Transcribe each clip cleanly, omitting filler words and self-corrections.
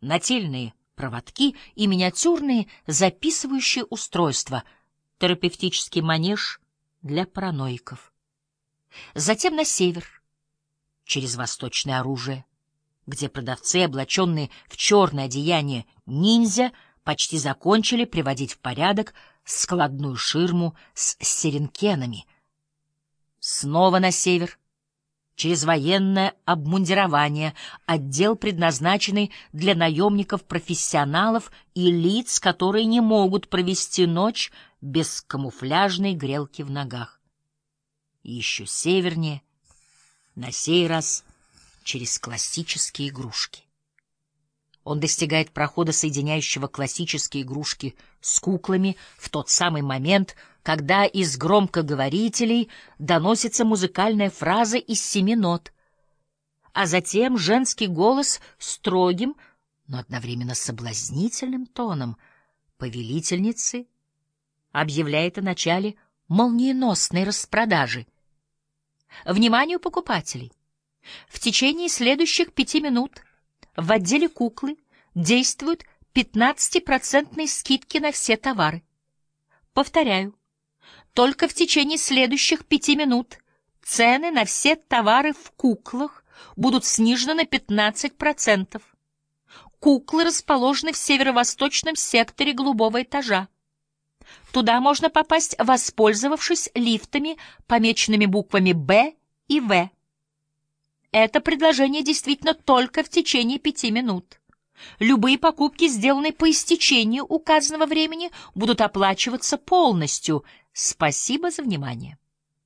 нательные проводки и миниатюрные записывающие устройства, терапевтический манеж для параноиков. Затем на север, через восточное оружие, где продавцы, облаченные в черное одеяние ниндзя, почти закончили приводить в порядок складную ширму с сиренкенами. Снова на север, через военное обмундирование, отдел, предназначенный для наемников-профессионалов и лиц, которые не могут провести ночь без камуфляжной грелки в ногах. И еще севернее, на сей раз через классические игрушки. Он достигает прохода, соединяющего классические игрушки с куклами, в тот самый момент, когда из громкоговорителей доносится музыкальная фраза из 7 нот, а затем женский голос строгим, но одновременно соблазнительным тоном повелительницы объявляет о начале молниеносной распродажи. Вниманию покупателей! В течение следующих 5 минут в отделе куклы действуют 15% скидки на все товары. Повторяю, только в течение следующих 5 минут цены на все товары в куклах будут снижены на 15%. Куклы расположены в северо-восточном секторе голубого этажа. Туда можно попасть, воспользовавшись лифтами, помеченными буквами «Б» и «В». Это предложение действительно только в течение 5 минут. Любые покупки, сделанные по истечению указанного времени, будут оплачиваться полностью. Спасибо за внимание.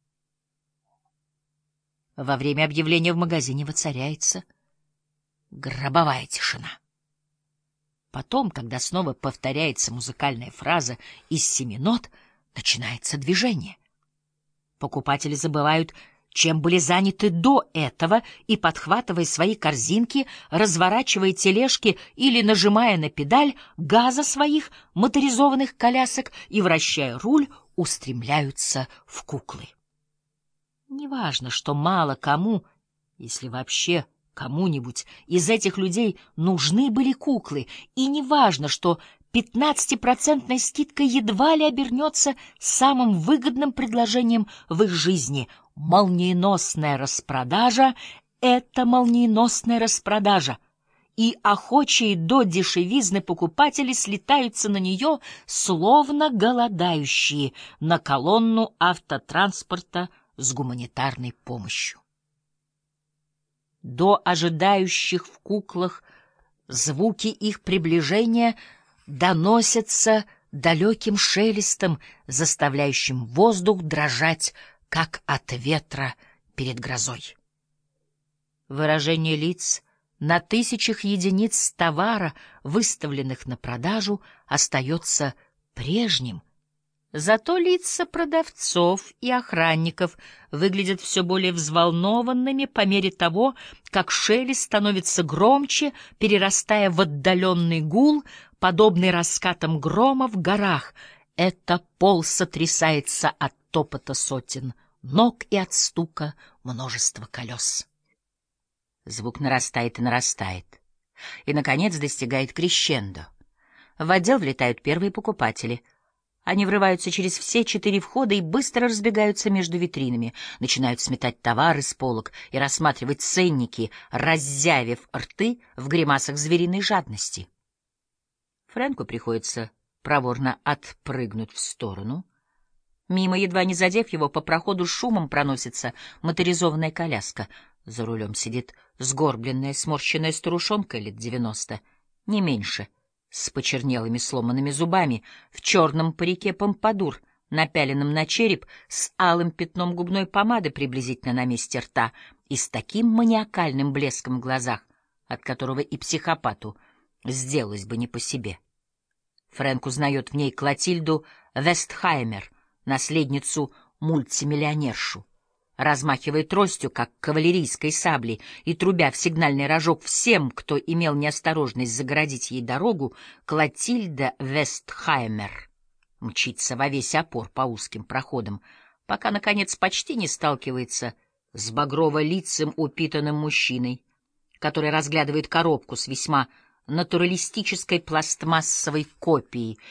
Во время объявления в магазине воцаряется гробовая тишина. Потом, когда снова повторяется музыкальная фраза из 7 нот, начинается движение. Покупатели забывают, чем были заняты до этого, и, подхватывая свои корзинки, разворачивая тележки или нажимая на педаль газа своих моторизованных колясок и, вращая руль, устремляются в куклы. Неважно, что мало кому, если вообще кому-нибудь из этих людей нужны были куклы, и неважно, что 15% скидка едва ли обернется самым выгодным предложением в их жизни. Молниеносная распродажа — это молниеносная распродажа, и охочие до дешевизны покупатели слетаются на нее, словно голодающие, на колонну автотранспорта с гуманитарной помощью. До ожидающих в куклах звуки их приближения доносятся далеким шелестом, заставляющим воздух дрожать, как от ветра перед грозой. Выражение лиц на тысячах единиц товара, выставленных на продажу, остается прежним. Зато лица продавцов и охранников выглядят все более взволнованными по мере того, как шелест становится громче, перерастая в отдаленный гул, подобный раскатам грома в горах. Это пол сотрясается от топота сотен ног и от стука множества колес. Звук нарастает и нарастает, и, наконец, достигает крещендо. В отдел влетают первые покупатели. Они врываются через все 4 входа и быстро разбегаются между витринами, начинают сметать товары с полок и рассматривать ценники, раззявив рты в гримасах звериной жадности. Фрэнку приходится проворно отпрыгнуть в сторону. Мимо, едва не задев его, по проходу с шумом проносится моторизованная коляска. За рулем сидит сгорбленная, сморщенная старушонка лет 90, не меньше, с почернелыми сломанными зубами, в черном парике помпадур, напяленном на череп, с алым пятном губной помады приблизительно на месте рта и с таким маниакальным блеском в глазах, от которого и психопату сделалось бы не по себе. Фрэнк узнает в ней Клотильду Вестхаймер, наследницу мультимиллионершу. Размахивая тростью, как кавалерийской саблей, и трубя в сигнальный рожок всем, кто имел неосторожность загородить ей дорогу, Клотильда Вестхаймер мчится во весь опор по узким проходам, пока, наконец, почти не сталкивается с багрово-лицым упитанным мужчиной, который разглядывает коробку с весьма натуралистической пластмассовой копии